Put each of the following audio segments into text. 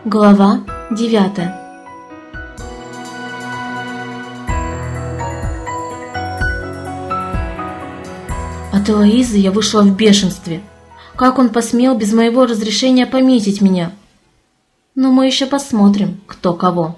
Глава 9. От Элоизы я вышла в бешенстве. Как он посмел без моего разрешения пометить меня? Но мы еще посмотрим, кто кого.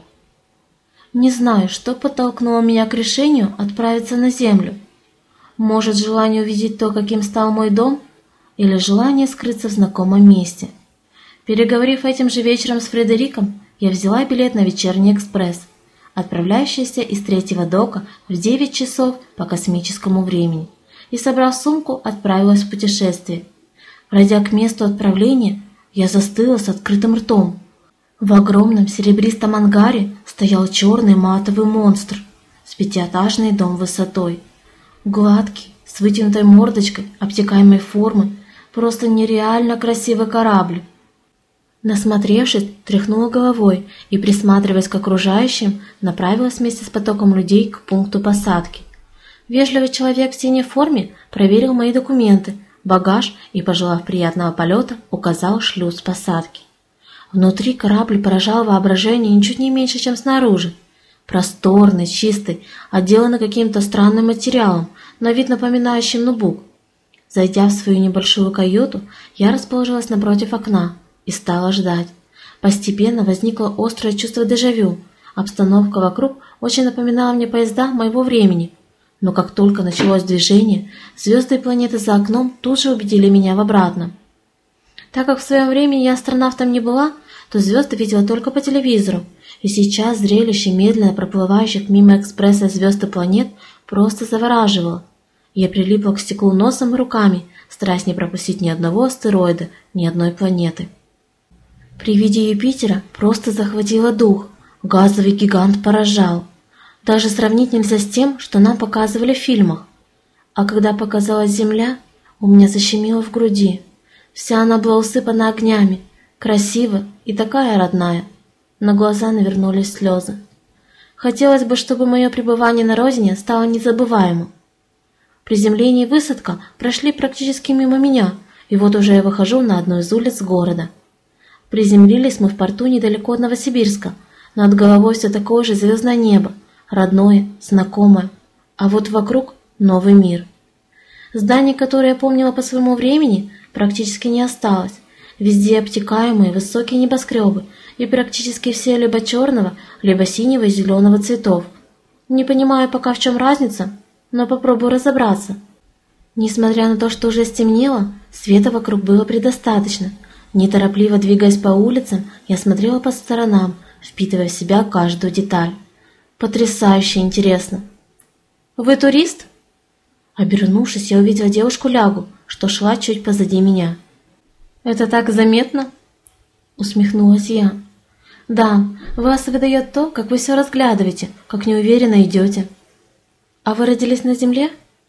Не знаю, что подтолкнуло меня к решению отправиться на землю. Может, желание увидеть то, каким стал мой дом, или желание скрыться в знакомом месте. Переговорив этим же вечером с Фредериком, я взяла билет на вечерний экспресс, отправляющийся из третьего дока в 9 часов по космическому времени, и, собрав сумку, отправилась в путешествие. Пройдя к месту отправления, я застыла с открытым ртом. В огромном серебристом ангаре стоял черный матовый монстр с 5-этажный дом высотой. Гладкий, с вытянутой мордочкой, обтекаемой формы, просто нереально красивый корабль. Насмотревшись, тряхнула головой и, присматриваясь к окружающим, направилась вместе с потоком людей к пункту посадки. Вежливый человек в синей форме проверил мои документы, багаж и, пожелав приятного полета, указал шлюз посадки. Внутри корабль поражал воображение ничуть не меньше, чем снаружи. Просторный, чистый, отделанный каким-то странным материалом, на вид напоминающим нубук. Зайдя в свою небольшую каюту, я расположилась напротив окна и стала ждать. Постепенно возникло острое чувство дежавю. Обстановка вокруг очень напоминала мне поезда моего времени. Но как только началось движение, звезды и планеты за окном тут же убедили меня в обратном. Так как в своем времени я астронавтом не была, то звезды видела только по телевизору, и сейчас зрелище медленно проплывающих мимо экспресса звезд и планет просто завораживало. Я прилипла к стеклу носом и руками, стараясь не пропустить ни одного астероида, ни одной планеты. При виде Юпитера просто захватило дух, газовый гигант поражал. Даже сравнить нельзя с тем, что нам показывали в фильмах. А когда показалась Земля, у меня защемило в груди. Вся она была усыпана огнями, красива и такая родная. На глаза навернулись слезы. Хотелось бы, чтобы мое пребывание на родине стало незабываемым. Приземление и высадка прошли практически мимо меня, и вот уже я выхожу на одну из улиц города. Приземлились мы в порту недалеко от Новосибирска. Над головой все такое же звездное небо, родное, знакомое, а вот вокруг новый мир. Зданий, которые я помнила по своему времени, практически не осталось. Везде обтекаемые высокие небоскребы, и практически все либо черного, либо синего и зеленого цветов. Не понимаю пока, в чем разница, но попробую разобраться. Несмотря на то, что уже стемнело, света вокруг было предостаточно. Неторопливо двигаясь по улицам, я смотрела по сторонам, впитывая в себя каждую деталь. Потрясающе интересно. «Вы турист?» Обернувшись, я увидела девушку Лягу, что шла чуть позади меня. «Это так заметно?» Усмехнулась я. «Да, вас выдает то, как вы все разглядываете, как неуверенно идете». «А вы родились на Земле?»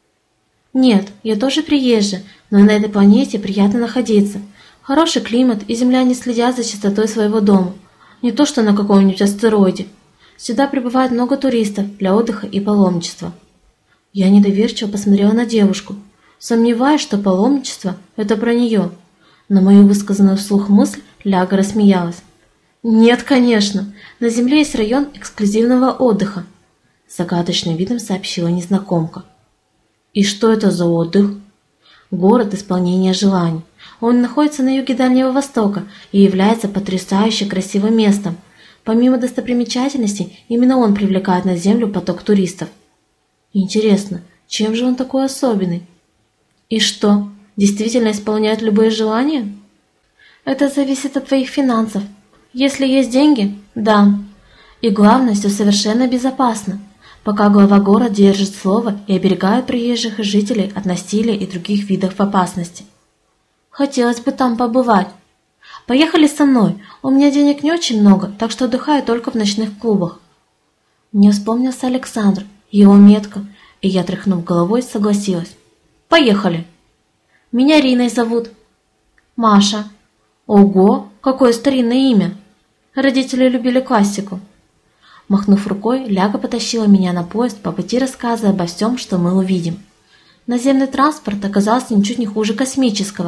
«Нет, я тоже приезжая, но на этой планете приятно находиться. Хороший климат, и земляне следят за чистотой своего дома. Не то, что на каком-нибудь астероиде. Сюда прибывает много туристов для отдыха и паломничества». Я недоверчиво посмотрела на девушку, сомневаясь, что паломничество – это про нее. На мою высказанную вслух мысль Ляга рассмеялась. «Нет, конечно, на Земле есть район эксклюзивного отдыха», – загадочным видом сообщила незнакомка. «И что это за отдых?» «Город исполнения желаний. Он находится на юге Дальнего Востока и является потрясающе красивым местом. Помимо достопримечательностей, именно он привлекает на Землю поток туристов». «Интересно, чем же он такой особенный?» «И что, действительно исполняет любые желания?» «Это зависит от твоих финансов. Если есть деньги – да. И главное, все совершенно безопасно, пока глава города держит слово и оберегает приезжих и жителей от насилия и других видов опасности». «Хотелось бы там побывать. Поехали со мной, у меня денег не очень много, так что отдыхаю только в ночных клубах». Мне вспомнился Александр, его метка, и я, тряхнув головой, согласилась. «Поехали». «Меня Риной зовут». «Маша». «Ого, какое старинное имя». Родители любили классику. Махнув рукой, Ляга потащила меня на поезд, по пути рассказывая обо всем, что мы увидим. Наземный транспорт оказался ничуть не хуже космического.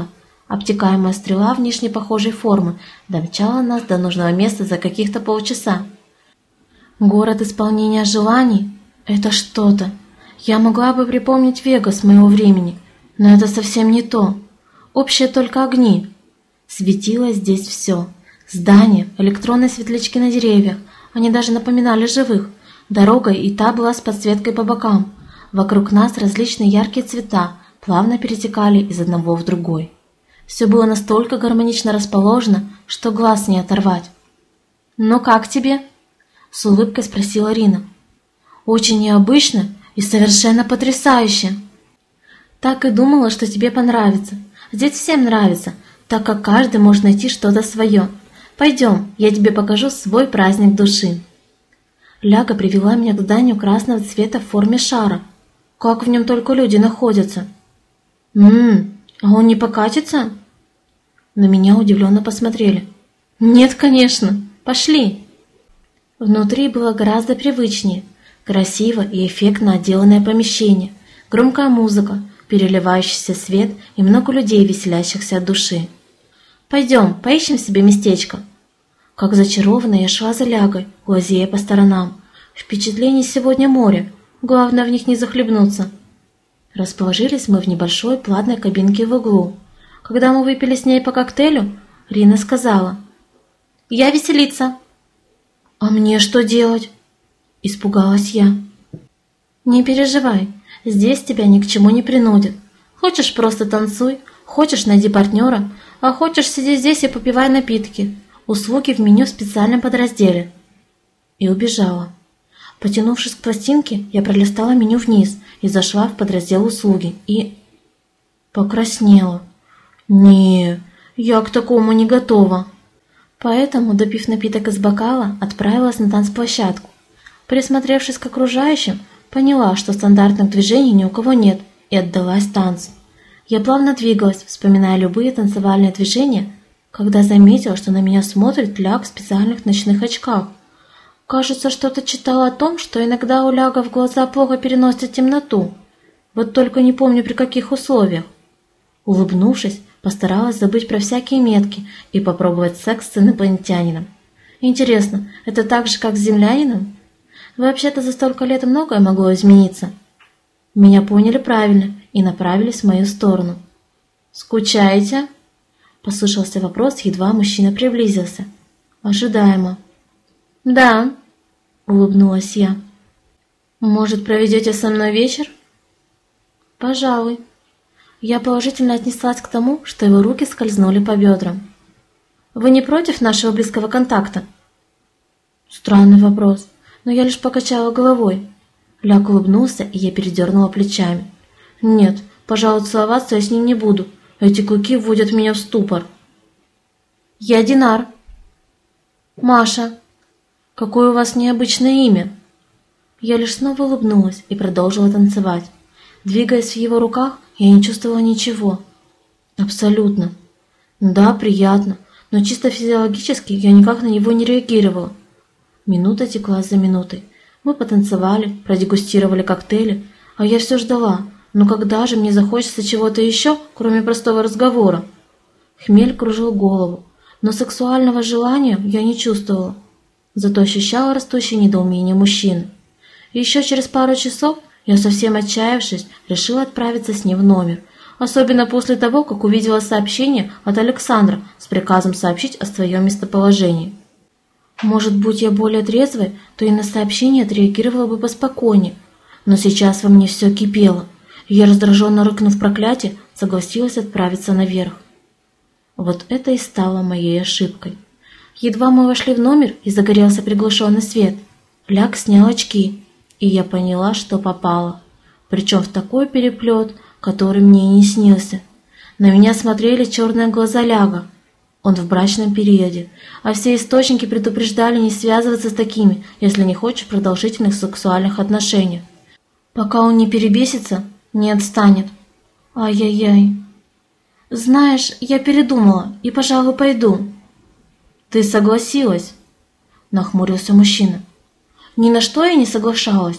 Обтекаемая стрела внешне похожей формы домчала нас до нужного места за каких-то полчаса. Город исполнения желаний – это что-то. Я могла бы припомнить Вегас моего времени, но это совсем не то. Общее только огни. Светилось здесь все. Здания, электронные светлячки на деревьях, они даже напоминали живых. Дорога и та была с подсветкой по бокам. Вокруг нас различные яркие цвета плавно перетекали из одного в другой. Все было настолько гармонично расположено, что глаз не оторвать. «Ну как тебе?» – с улыбкой спросила Рина. «Очень необычно и совершенно потрясающе!» «Так и думала, что тебе понравится. Здесь всем нравится, так как каждый может найти что-то свое. Пойдем, я тебе покажу свой праздник души». Ляга привела меня к зданию красного цвета в форме шара. Как в нем только люди находятся? А он не покатится?» На меня удивленно посмотрели. «Нет, конечно. Пошли». Внутри было гораздо привычнее. Красиво и эффектно отделанное помещение, громкая музыка, переливающийся свет и много людей, веселящихся от души. «Пойдем, поищем себе местечко». Как зачарованная я шла за Лягой, глазея по сторонам. Впечатлений сегодня море, главное в них не захлебнуться. Расположились мы в небольшой платной кабинке в углу. Когда мы выпили с ней по коктейлю, Рина сказала: «Я веселиться». «А мне что делать?» – испугалась я. «Не переживай, здесь тебя ни к чему не принудят. Хочешь, просто танцуй, хочешь, найди партнера, а хочешь, сиди здесь и попивай напитки. Услуги в меню в специальном подразделе». И убежала. Потянувшись к пластинке, я пролистала меню вниз и зашла в подраздел «Услуги» и покраснела. Не, я к такому не готова. Поэтому, допив напиток из бокала, отправилась на танцплощадку. Присмотревшись к окружающим, поняла, что стандартных движений ни у кого нет, и отдалась танцу. Я плавно двигалась, вспоминая любые танцевальные движения, когда заметила, что на меня смотрит Ляг в специальных ночных очках. Кажется, что-то читала о том, что иногда у Ляга в глаза плохо переносят темноту. Вот только не помню, при каких условиях. Улыбнувшись, постаралась забыть про всякие метки и попробовать секс с инопланетянином. Интересно, это так же, как с землянином? Вообще-то за столько лет многое могло измениться. Меня поняли правильно и направились в мою сторону. «Скучаете?» – послышался вопрос, едва мужчина приблизился. Ожидаемо. «Да», – улыбнулась я. «Может, проведете со мной вечер?» «Пожалуй». Я положительно отнеслась к тому, что его руки скользнули по бедрам. «Вы не против нашего близкого контакта?» Странный вопрос, но я лишь покачала головой. Ляг улыбнулся, и я передернула плечами. «Нет, пожалуй, целоваться я с ним не буду. Эти клыки вводят меня в ступор». «Я Динар». «Маша». «Какое у вас необычное имя?» Я лишь снова улыбнулась и продолжила танцевать. Двигаясь в его руках, я не чувствовала ничего. Абсолютно. Да, приятно, но чисто физиологически я никак на него не реагировала. Минута текла за минутой. Мы потанцевали, продегустировали коктейли, а я все ждала. Но когда же мне захочется чего-то еще, кроме простого разговора? Хмель кружил голову, но сексуального желания я не чувствовала. Зато ощущала растущее недоумение мужчины. И еще через пару часов я, совсем отчаявшись, решила отправиться с ним в номер, особенно после того, как увидела сообщение от Александра с приказом сообщить о своем местоположении. Может, будь я более трезвой, то и на сообщение отреагировала бы поспокойнее, но сейчас во мне все кипело, и я, раздраженно рыкнув проклятие, согласилась отправиться наверх. Вот это и стало моей ошибкой. Едва мы вошли в номер и загорелся приглушенный свет, Ляг снял очки, и я поняла, что попала. Причем в такой переплет, который мне и не снился. На меня смотрели черные глаза Ляга. Он в брачном периоде, а все источники предупреждали не связываться с такими, если не хочешь продолжительных сексуальных отношений. Пока он не перебесится, не отстанет. Ай-яй-яй. Знаешь, я передумала и, пожалуй, пойду. Ты согласилась? Нахмурился мужчина. Ни на что я не соглашалась.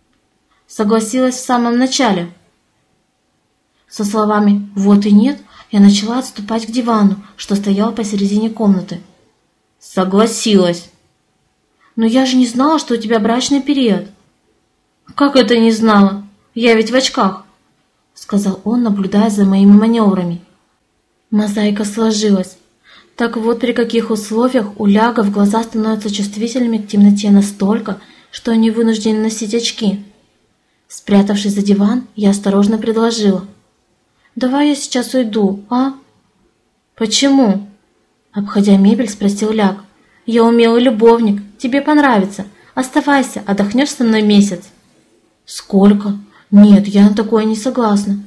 Согласилась в самом начале. Со словами «вот и нет» Я начала отступать к дивану, что стоял посередине комнаты. «Согласилась!» «Но я же не знала, что у тебя брачный период». «Как это не знала? Я ведь в очках», — сказал он, наблюдая за моими маневрами. Мозаика сложилась. Так вот, при каких условиях у лягов глаза становятся чувствительными к темноте настолько, что они вынуждены носить очки. Спрятавшись за диван, я осторожно предложила. «Давай я сейчас уйду, а?» «Почему?» Обходя мебель, спросил ляг. «Я умелый любовник, тебе понравится. Оставайся, отдохнешь со мной месяц». «Сколько? Нет, я на такое не согласна.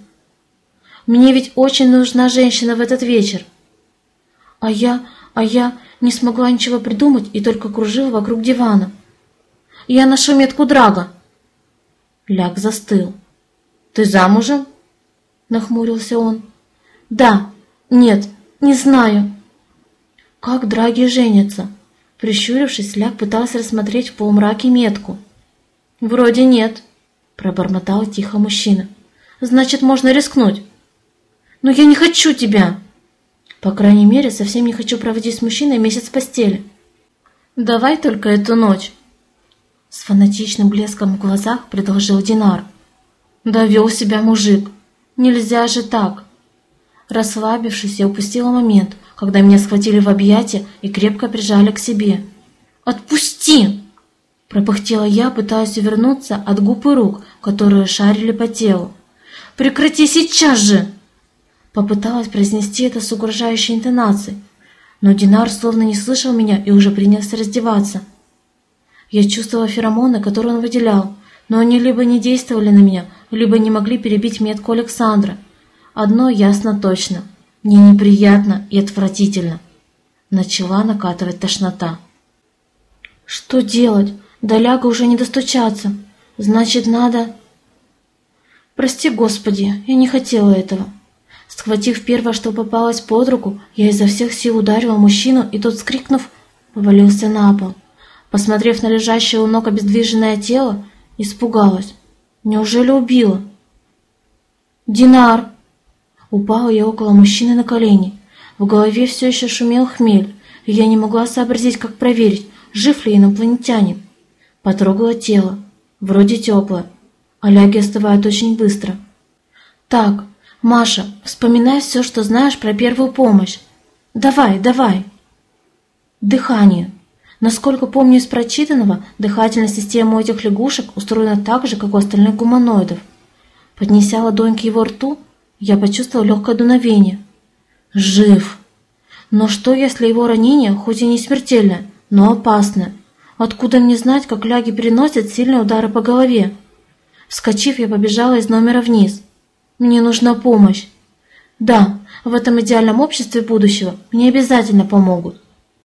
Мне ведь очень нужна женщина в этот вечер». А я не смогла ничего придумать и только кружила вокруг дивана. «Я ношу метку Драга». Ляг застыл. «Ты замужем?» Нахмурился он. «Да, нет, не знаю». «Как Драги женятся?» Прищурившись, Ляг пытался рассмотреть в полумраке метку. «Вроде нет», пробормотал тихо мужчина. «Значит, можно рискнуть». «Но я не хочу тебя!» «По крайней мере, совсем не хочу проводить с мужчиной месяц в постели». «Давай только эту ночь», с фанатичным блеском в глазах предложил Динар. «Довел себя мужик. Нельзя же так». Расслабившись, я упустила момент, когда меня схватили в объятия и крепко прижали к себе. «Отпусти!» пропыхтела я, пытаясь увернуться от губ и рук, которые шарили по телу. «Прекрати сейчас же!» Попыталась произнести это с угрожающей интонацией, но Динар словно не слышал меня и уже принялся раздеваться. Я чувствовала феромоны, которые он выделял, но они либо не действовали на меня, либо не могли перебить метку Александра. Одно ясно точно – мне неприятно и отвратительно. Начала накатывать тошнота. Что делать? До ляга уже не достучаться. Значит, надо... Прости, Господи, я не хотела этого. Схватив первое, что попалось под руку, я изо всех сил ударила мужчину, и тот, вскрикнув, повалился на пол. Посмотрев на лежащее у ног обездвиженное тело, испугалась. Неужели убила? «Динар!» Упала я около мужчины на колени. В голове все еще шумел хмель, и я не могла сообразить, как проверить, жив ли инопланетянин. Потрогала тело. Вроде теплое. А ляги остывают очень быстро. «Так, Маша, вспоминай все, что знаешь про первую помощь. Давай, давай!» Дыхание. Насколько помню из прочитанного, дыхательная система у этих лягушек устроена так же, как у остальных гуманоидов. Поднеся ладонь к его рту, я почувствовала легкое дуновение. Жив. Но что, если его ранение, хоть и не смертельное, но опасное? Откуда мне знать, как ляги переносят сильные удары по голове? Вскочив, я побежала из номера вниз. Мне нужна помощь. Да, в этом идеальном обществе будущего мне обязательно помогут.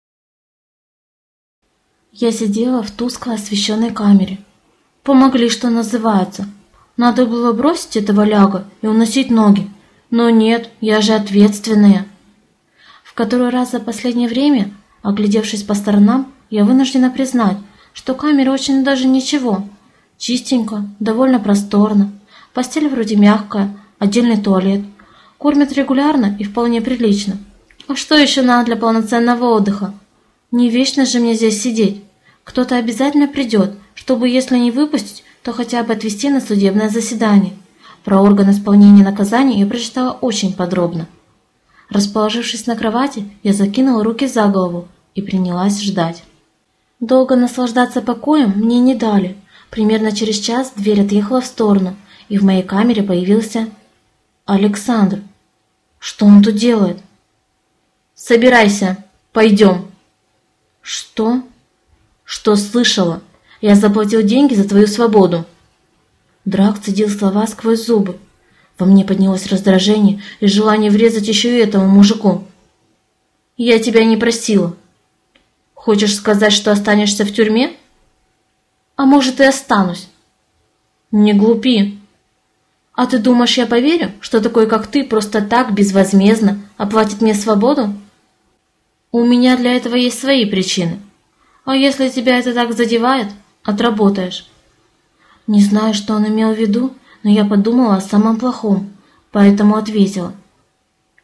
Я сидела в тускло освещенной камере. Помогли, что называется. Надо было бросить этого ляга и уносить ноги. Но нет, я же ответственная. В который раз за последнее время, оглядевшись по сторонам, я вынуждена признать, что камера очень даже ничего. Чистенько, довольно просторно. Постель вроде мягкая, отдельный туалет. Кормят регулярно и вполне прилично. А что еще надо для полноценного отдыха? Не вечно же мне здесь сидеть. Кто-то обязательно придет, чтобы, если не выпустить, то хотя бы отвезти на судебное заседание. Про орган исполнения наказания я прочитала очень подробно. Расположившись на кровати, я закинула руки за голову и принялась ждать. Долго наслаждаться покоем мне не дали. Примерно через час дверь отъехала в сторону, и в моей камере появился Александр. Что он тут делает? «Собирайся, пойдем». «Что?» «Что слышала? Я заплатил деньги за твою свободу». Драг цедил слова сквозь зубы. Во мне поднялось раздражение и желание врезать еще и этому мужику. «Я тебя не просила. Хочешь сказать, что останешься в тюрьме? А может, и останусь». «Не глупи. А ты думаешь, я поверю, что такой, как ты, просто так, безвозмездно оплатит мне свободу? У меня для этого есть свои причины. А если тебя это так задевает, отработаешь». Не знаю, что он имел в виду, но я подумала о самом плохом, поэтому ответила.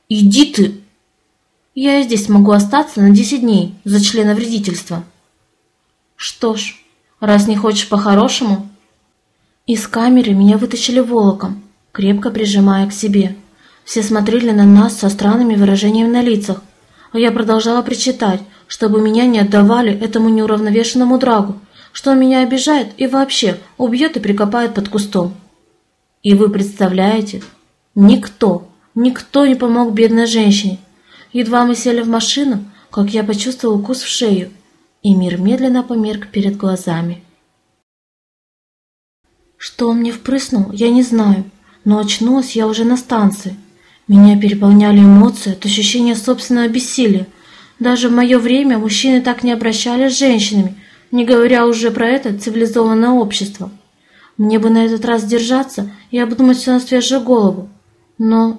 Иди ты! Я и здесь могу остаться на 10 дней за членовредительство. Что ж, раз не хочешь по-хорошему... Из камеры меня вытащили волоком, крепко прижимая к себе. Все смотрели на нас со странными выражениями на лицах, а я продолжала причитать, чтобы меня не отдавали этому неуравновешенному драгу, что он меня обижает и вообще убьет и прикопает под кустом. И вы представляете, никто не помог бедной женщине. Едва мы сели в машину, как я почувствовал укус в шею, и мир медленно померк перед глазами. Что он мне впрыснул, я не знаю, но очнулась я уже на станции. Меня переполняли эмоции от ощущения собственного бессилия. Даже в мое время мужчины так не обращались с женщинами, не говоря уже про это цивилизованное общество. Мне бы на этот раз держаться и обдумать все на свежую голову. Но...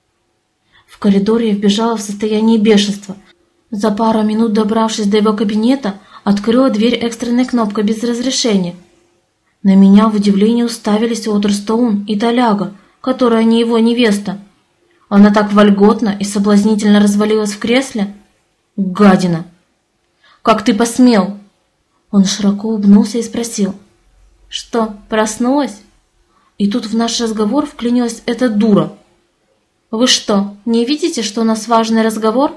В коридор я вбежала в состоянии бешенства. За пару минут, добравшись до его кабинета, открыла дверь экстренной кнопкой без разрешения. На меня в удивлении уставились Уотерстоун и Толяга, которая не его невеста. Она так вольготно и соблазнительно развалилась в кресле. Гадина! Как ты посмел? Он широко улыбнулся и спросил. Что, проснулась? И тут в наш разговор вклинилась эта дура. Вы что, не видите, что у нас важный разговор?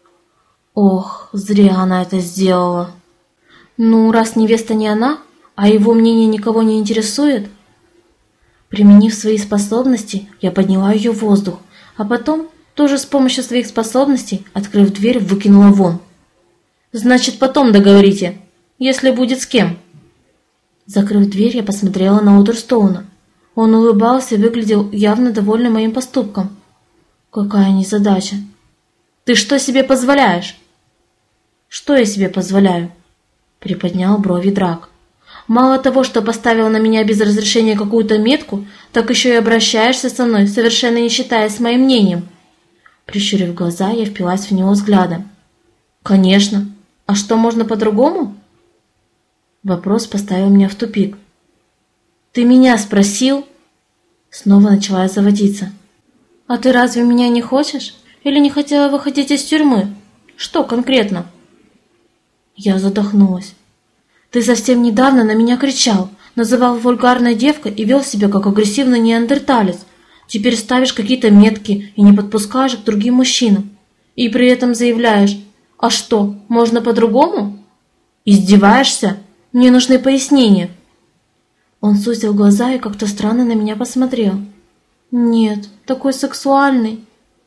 Ох, зря она это сделала. Ну, раз невеста не она, а его мнение никого не интересует. Применив свои способности, я подняла ее в воздух, а потом, тоже с помощью своих способностей, открыв дверь, выкинула вон. Значит, потом договорите, если будет с кем. Закрыв дверь, я посмотрела на Уотерстоуна. Он улыбался и выглядел явно довольным моим поступком. Какая незадача. Ты что себе позволяешь? Что я себе позволяю? Приподнял брови Драк. Мало того, что поставила на меня без разрешения какую-то метку, так еще и обращаешься со мной, совершенно не считаясь моим мнением. Прищурив глаза, я впилась в него взглядом. Конечно. А что, можно по-другому? Вопрос поставил меня в тупик. Ты меня спросил? Снова начала я заводиться. А ты разве меня не хочешь? Или не хотела выходить из тюрьмы? Что конкретно? Я задохнулась. Ты совсем недавно на меня кричал, называл вульгарной девкой и вел себя как агрессивный неандерталец. Теперь ставишь какие-то метки и не подпускаешь к другим мужчинам. И при этом заявляешь, а что, можно по-другому? Издеваешься? Мне нужны пояснения. Он сузил глаза и как-то странно на меня посмотрел. Нет, такой сексуальный.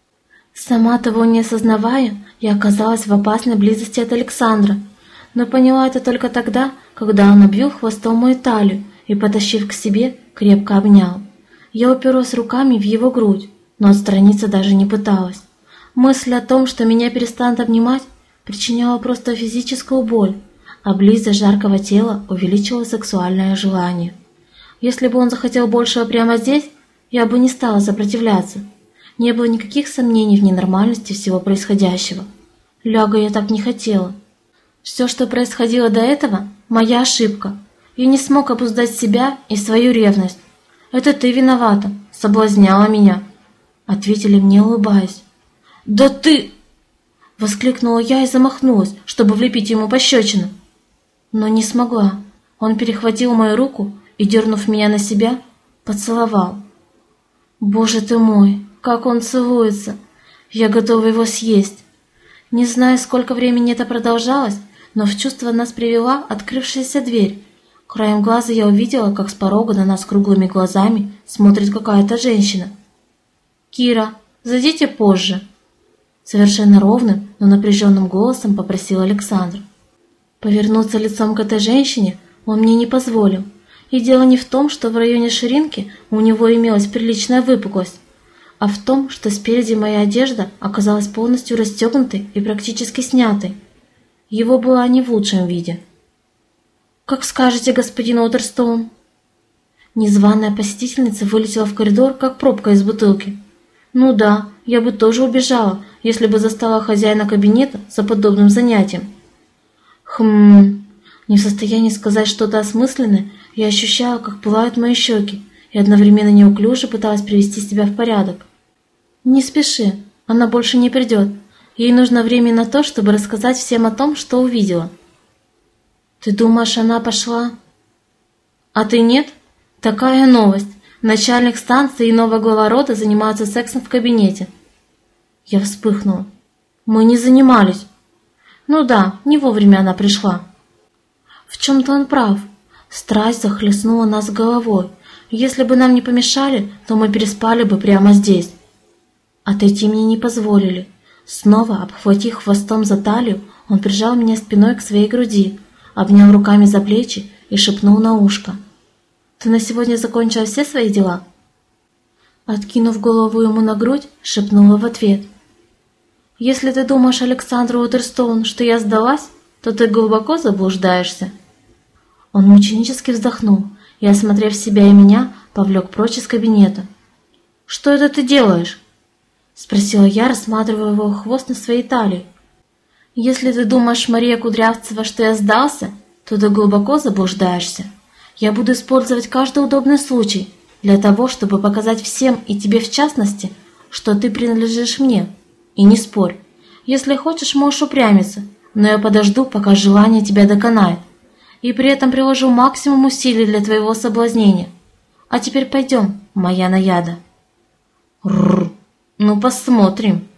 Сама того не осознавая, я оказалась в опасной близости от Александра, но поняла это только тогда, когда он обвил хвостом мою талию и, потащив к себе, крепко обнял. Я уперлась руками в его грудь, но отстраниться даже не пыталась. Мысль о том, что меня перестанут обнимать, причиняла просто физическую боль, а близость жаркого тела увеличивала сексуальное желание. Если бы он захотел большего прямо здесь, я бы не стала сопротивляться. Не было никаких сомнений в ненормальности всего происходящего. Ляга я так не хотела. Все, что происходило до этого, моя ошибка. Я не смог обуздать себя и свою ревность. Это ты виновата, соблазняла меня, ответили мне, улыбаясь. Да ты... Воскликнула я и замахнулась, чтобы влепить ему пощечину. Но не смогла. Он перехватил мою руку и, дернув меня на себя, поцеловал. Боже ты мой, как он целуется! Я готова его съесть. Не знаю, сколько времени это продолжалось, но в чувство нас привела открывшаяся дверь. Краем глаза я увидела, как с порога на нас круглыми глазами смотрит какая-то женщина. «Кира, зайдите позже!» Совершенно ровным, но напряженным голосом попросил Александр. Повернуться лицом к этой женщине он мне не позволил. И дело не в том, что в районе ширинки у него имелась приличная выпуклость, а в том, что спереди моя одежда оказалась полностью расстегнутой и практически снятой. Его была не в лучшем виде. «Как скажете, господин Уотерстоун». Незваная посетительница вылетела в коридор, как пробка из бутылки. Ну да, я бы тоже убежала, если бы застала хозяина кабинета за подобным занятием. Не в состоянии сказать что-то осмысленное, я ощущала, как пылают мои щеки, и одновременно неуклюже пыталась привести себя в порядок. «Не спеши, Она больше не придет. Ей нужно время на то, чтобы рассказать всем о том, что увидела. Ты думаешь, она пошла? А ты нет? Такая новость. Начальник станции и новая глава рода занимаются сексом в кабинете. Я вспыхнула. Мы не занимались. Ну да, не вовремя она пришла. В чем-то он прав. Страсть захлестнула нас головой. Если бы нам не помешали, то мы переспали бы прямо здесь. Отойти мне не позволили. Снова, обхватив хвостом за талию, он прижал меня спиной к своей груди, обнял руками за плечи и шепнул на ушко. «Ты на сегодня закончила все свои дела?» Откинув голову ему на грудь, шепнула в ответ. «Если ты думаешь, Александр Уотерстоун, что я сдалась, то ты глубоко заблуждаешься». Он мученически вздохнул и, осмотрев себя и меня, повлек прочь из кабинета. «Что это ты делаешь?» — спросила я, рассматривая его хвост на своей талии. «Если ты думаешь, Мария Кудрявцева, что я сдался, то ты глубоко заблуждаешься. Я буду использовать каждый удобный случай для того, чтобы показать всем и тебе в частности, что ты принадлежишь мне. И не спорь. Если хочешь, можешь упрямиться, но я подожду, пока желание тебя доконает, и при этом приложу максимум усилий для твоего соблазнения. А теперь пойдем, моя наяда». «Рррр, ну посмотрим».